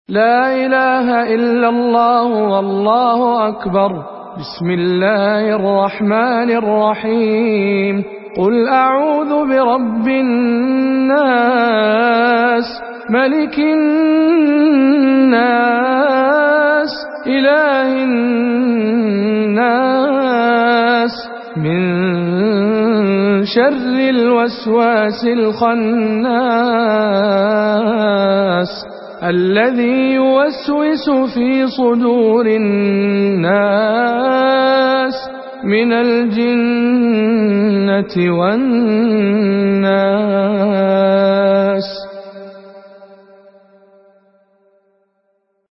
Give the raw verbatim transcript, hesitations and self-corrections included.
لا إله إلا الله والله أكبر. بسم الله الرحمن الرحيم. قل أعوذ برب الناس ملك الناس إله الناس من شر الوسواس الخناس الذي يوسوس في صدور الناس من الجنة والناس.